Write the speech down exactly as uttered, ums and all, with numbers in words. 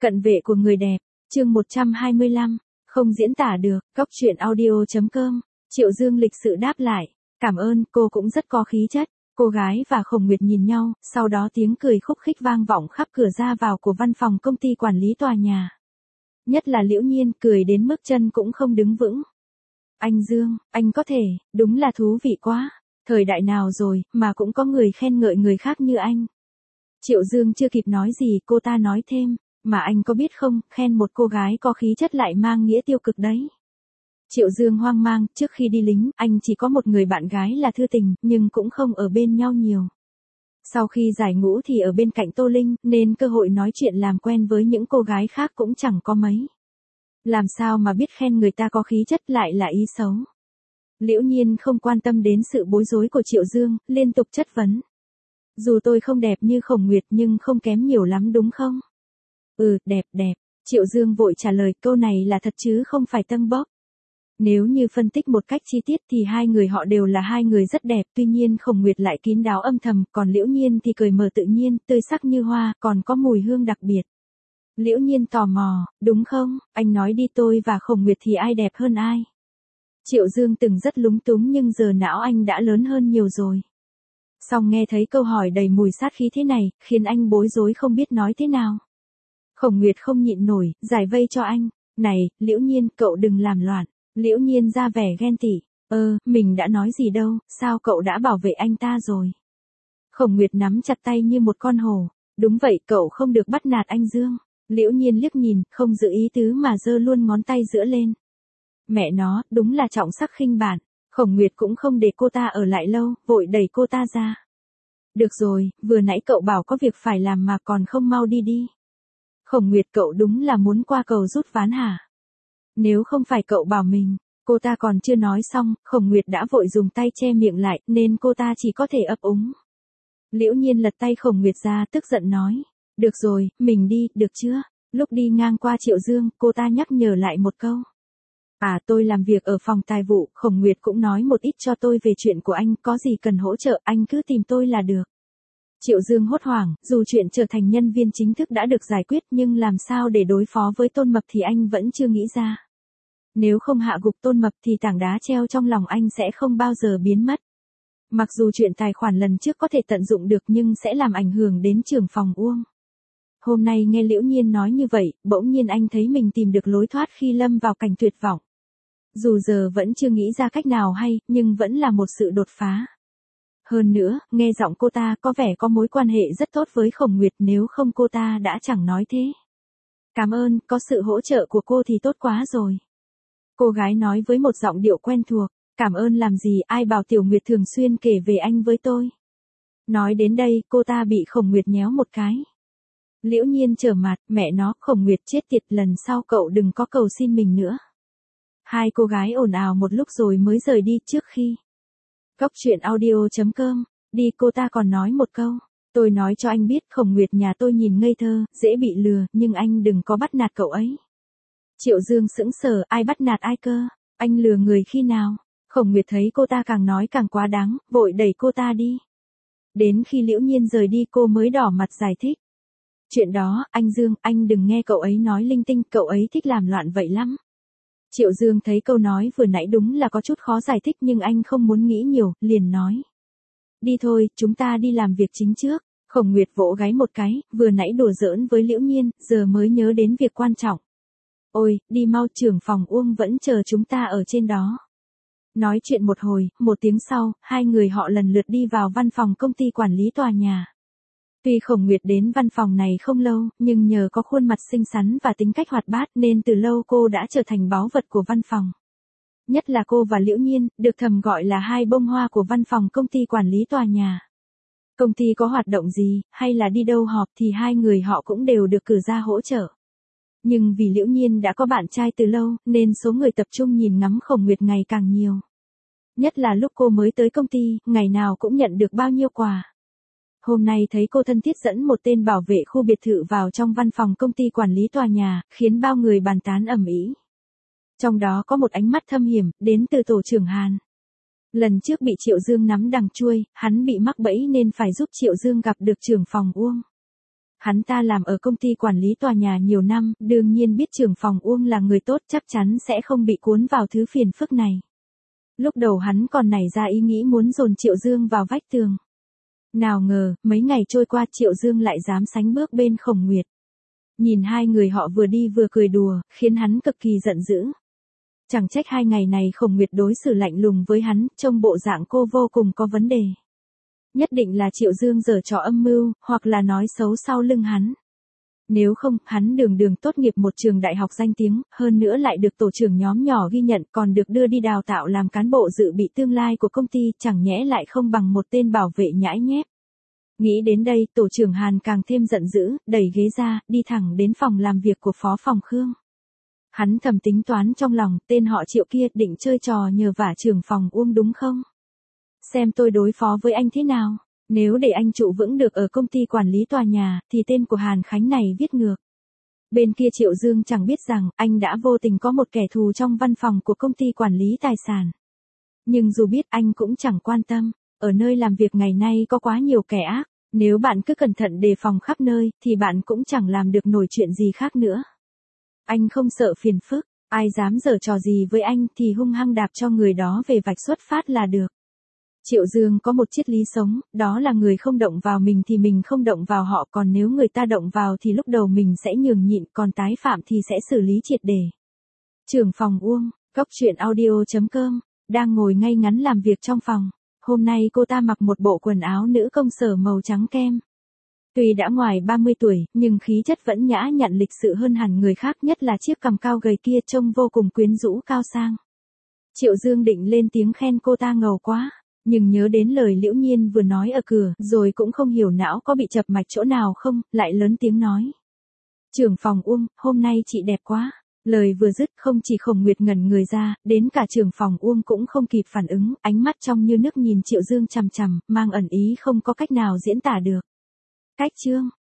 Cận vệ của người đẹp, chương một trăm hai mươi lăm, không diễn tả được, góc truyện audio chấm com. Triệu Dương lịch sự đáp lại, cảm ơn, cô cũng rất có khí chất. Cô gái và Khổng Nguyệt nhìn nhau, sau đó tiếng cười khúc khích vang vọng khắp cửa ra vào của văn phòng công ty quản lý tòa nhà. Nhất là Liễu Nhiên, cười đến mức chân cũng không đứng vững. Anh Dương, anh có thể, đúng là thú vị quá. Thời đại nào rồi, mà cũng có người khen ngợi người khác như anh. Triệu Dương chưa kịp nói gì, cô ta nói thêm, mà anh có biết không, khen một cô gái có khí chất lại mang nghĩa tiêu cực đấy. Triệu Dương hoang mang, trước khi đi lính, anh chỉ có một người bạn gái là Thư Tình, nhưng cũng không ở bên nhau nhiều. Sau khi giải ngũ thì ở bên cạnh Tô Linh, nên cơ hội nói chuyện làm quen với những cô gái khác cũng chẳng có mấy. Làm sao mà biết khen người ta có khí chất lại là ý xấu. Liễu Nhiên không quan tâm đến sự bối rối của Triệu Dương, liên tục chất vấn. Dù tôi không đẹp như Khổng Nguyệt nhưng không kém nhiều lắm đúng không? Ừ, đẹp đẹp. Triệu Dương vội trả lời, câu này là thật chứ không phải tâng bốc. Nếu như phân tích một cách chi tiết thì hai người họ đều là hai người rất đẹp, tuy nhiên Khổng Nguyệt lại kín đáo âm thầm, còn Liễu Nhiên thì cười mở tự nhiên, tươi sắc như hoa, còn có mùi hương đặc biệt. Liễu Nhiên tò mò, đúng không, anh nói đi, tôi và Khổng Nguyệt thì ai đẹp hơn ai? Triệu Dương từng rất lúng túng nhưng giờ não anh đã lớn hơn nhiều rồi. Xong nghe thấy câu hỏi đầy mùi sát khí thế này, khiến anh bối rối không biết nói thế nào. Khổng Nguyệt không nhịn nổi, giải vây cho anh, này, Liễu Nhiên, cậu đừng làm loạn. Liễu Nhiên ra vẻ ghen tị, ơ, mình đã nói gì đâu, sao cậu đã bảo vệ anh ta rồi? Khổng Nguyệt nắm chặt tay như một con hổ, đúng vậy, cậu không được bắt nạt anh Dương. Liễu Nhiên liếc nhìn, không giữ ý tứ mà giơ luôn ngón tay giữa lên. Mẹ nó, đúng là trọng sắc khinh bản. Khổng Nguyệt cũng không để cô ta ở lại lâu, vội đẩy cô ta ra. Được rồi, vừa nãy cậu bảo có việc phải làm mà còn không mau đi đi. Khổng Nguyệt, cậu đúng là muốn qua cầu rút ván hả? Nếu không phải cậu bảo mình, cô ta còn chưa nói xong, Khổng Nguyệt đã vội dùng tay che miệng lại, nên cô ta chỉ có thể ấp úng. Liễu Nhiên lật tay Khổng Nguyệt ra, tức giận nói, được rồi, mình đi, được chưa? Lúc đi ngang qua Triệu Dương, cô ta nhắc nhở lại một câu. À, tôi làm việc ở phòng tài vụ, Khổng Nguyệt cũng nói một ít cho tôi về chuyện của anh, có gì cần hỗ trợ, anh cứ tìm tôi là được. Triệu Dương hốt hoảng, dù chuyện trở thành nhân viên chính thức đã được giải quyết nhưng làm sao để đối phó với Tôn Mập thì anh vẫn chưa nghĩ ra. Nếu không hạ gục Tôn Mập thì tảng đá treo trong lòng anh sẽ không bao giờ biến mất. Mặc dù chuyện tài khoản lần trước có thể tận dụng được nhưng sẽ làm ảnh hưởng đến trưởng phòng Uông. Hôm nay nghe Liễu Nhiên nói như vậy, bỗng nhiên anh thấy mình tìm được lối thoát khi lâm vào cảnh tuyệt vọng. Dù giờ vẫn chưa nghĩ ra cách nào hay, nhưng vẫn là một sự đột phá. Hơn nữa, nghe giọng cô ta có vẻ có mối quan hệ rất tốt với Khổng Nguyệt, nếu không cô ta đã chẳng nói thế. Cảm ơn, có sự hỗ trợ của cô thì tốt quá rồi. Cô gái nói với một giọng điệu quen thuộc, cảm ơn làm gì, ai bảo Tiểu Nguyệt thường xuyên kể về anh với tôi. Nói đến đây, cô ta bị Khổng Nguyệt nhéo một cái. Liễu Nhiên trở mặt, mẹ nó, Khổng Nguyệt chết tiệt, lần sau cậu đừng có cầu xin mình nữa. Hai cô gái ồn ào một lúc rồi mới rời đi. Trước khi góc truyện audio chấm com, đi, cô ta còn nói một câu, tôi nói cho anh biết, Khổng Nguyệt nhà tôi nhìn ngây thơ, dễ bị lừa, nhưng anh đừng có bắt nạt cậu ấy. Triệu Dương sững sờ, ai bắt nạt ai cơ, anh lừa người khi nào? Khổng Nguyệt thấy cô ta càng nói càng quá đáng, vội đẩy cô ta đi. Đến khi Liễu Nhiên rời đi cô mới đỏ mặt giải thích. Chuyện đó, anh Dương, anh đừng nghe cậu ấy nói linh tinh, cậu ấy thích làm loạn vậy lắm. Triệu Dương thấy câu nói vừa nãy đúng là có chút khó giải thích nhưng anh không muốn nghĩ nhiều, liền nói. Đi thôi, chúng ta đi làm việc chính trước. Khổng Nguyệt vỗ gáy một cái, vừa nãy đùa giỡn với Liễu Nhiên, giờ mới nhớ đến việc quan trọng. Ôi, đi mau, trưởng phòng Uông vẫn chờ chúng ta ở trên đó. Nói chuyện một hồi, một tiếng sau, hai người họ lần lượt đi vào văn phòng công ty quản lý tòa nhà. Tuy Khổng Nguyệt đến văn phòng này không lâu, nhưng nhờ có khuôn mặt xinh xắn và tính cách hoạt bát nên từ lâu cô đã trở thành báu vật của văn phòng. Nhất là cô và Liễu Nhiên, được thầm gọi là hai bông hoa của văn phòng công ty quản lý tòa nhà. Công ty có hoạt động gì, hay là đi đâu họp thì hai người họ cũng đều được cử ra hỗ trợ. Nhưng vì Liễu Nhiên đã có bạn trai từ lâu, nên số người tập trung nhìn ngắm Khổng Nguyệt ngày càng nhiều. Nhất là lúc cô mới tới công ty, ngày nào cũng nhận được bao nhiêu quà. Hôm nay thấy cô thân thiết dẫn một tên bảo vệ khu biệt thự vào trong văn phòng công ty quản lý tòa nhà, khiến bao người bàn tán ầm ĩ. Trong đó có một ánh mắt thâm hiểm, đến từ tổ trưởng Hàn. Lần trước bị Triệu Dương nắm đằng chuôi, hắn bị mắc bẫy nên phải giúp Triệu Dương gặp được trưởng phòng Uông. Hắn ta làm ở công ty quản lý tòa nhà nhiều năm, đương nhiên biết trưởng phòng Uông là người tốt, chắc chắn sẽ không bị cuốn vào thứ phiền phức này. Lúc đầu hắn còn nảy ra ý nghĩ muốn dồn Triệu Dương vào vách tường. Nào ngờ, mấy ngày trôi qua Triệu Dương lại dám sánh bước bên Khổng Nguyệt. Nhìn hai người họ vừa đi vừa cười đùa, khiến hắn cực kỳ giận dữ. Chẳng trách hai ngày này Khổng Nguyệt đối xử lạnh lùng với hắn, trông bộ dạng cô vô cùng có vấn đề. Nhất định là Triệu Dương giở trò âm mưu, hoặc là nói xấu sau lưng hắn. Nếu không, hắn đường đường tốt nghiệp một trường đại học danh tiếng, hơn nữa lại được tổ trưởng nhóm nhỏ ghi nhận, còn được đưa đi đào tạo làm cán bộ dự bị tương lai của công ty, chẳng nhẽ lại không bằng một tên bảo vệ nhãi nhép. Nghĩ đến đây, tổ trưởng Hàn càng thêm giận dữ, đẩy ghế ra, đi thẳng đến phòng làm việc của phó phòng Khương. Hắn thầm tính toán trong lòng, tên họ Triệu kia định chơi trò nhờ vả trưởng phòng Uông đúng không? Xem tôi đối phó với anh thế nào? Nếu để anh trụ vững được ở công ty quản lý tòa nhà, thì tên của Hàn Khánh này viết ngược. Bên kia Triệu Dương chẳng biết rằng, anh đã vô tình có một kẻ thù trong văn phòng của công ty quản lý tài sản. Nhưng dù biết anh cũng chẳng quan tâm, ở nơi làm việc ngày nay có quá nhiều kẻ ác, nếu bạn cứ cẩn thận đề phòng khắp nơi, thì bạn cũng chẳng làm được nổi chuyện gì khác nữa. Anh không sợ phiền phức, ai dám giở trò gì với anh thì hung hăng đạp cho người đó về vạch xuất phát là được. Triệu Dương có một triết lý sống, đó là người không động vào mình thì mình không động vào họ, còn nếu người ta động vào thì lúc đầu mình sẽ nhường nhịn, còn tái phạm thì sẽ xử lý triệt để. Trưởng phòng Uông, Cóc Truyện Audio chấm com, đang ngồi ngay ngắn làm việc trong phòng. Hôm nay cô ta mặc một bộ quần áo nữ công sở màu trắng kem. Tuy đã ngoài ba mươi tuổi, nhưng khí chất vẫn nhã nhặn lịch sự hơn hẳn người khác, nhất là chiếc cằm cao gầy kia trông vô cùng quyến rũ cao sang. Triệu Dương định lên tiếng khen cô ta ngầu quá, nhưng nhớ đến lời Liễu Nhiên vừa nói ở cửa, rồi cũng không hiểu não có bị chập mạch chỗ nào không, lại lớn tiếng nói. Trưởng phòng Uông, hôm nay chị đẹp quá. Lời vừa dứt, không chỉ Khổng Nguyệt ngẩn người ra, đến cả trưởng phòng Uông cũng không kịp phản ứng, ánh mắt trong như nước nhìn Triệu Dương chằm chằm, mang ẩn ý không có cách nào diễn tả được. Cách chương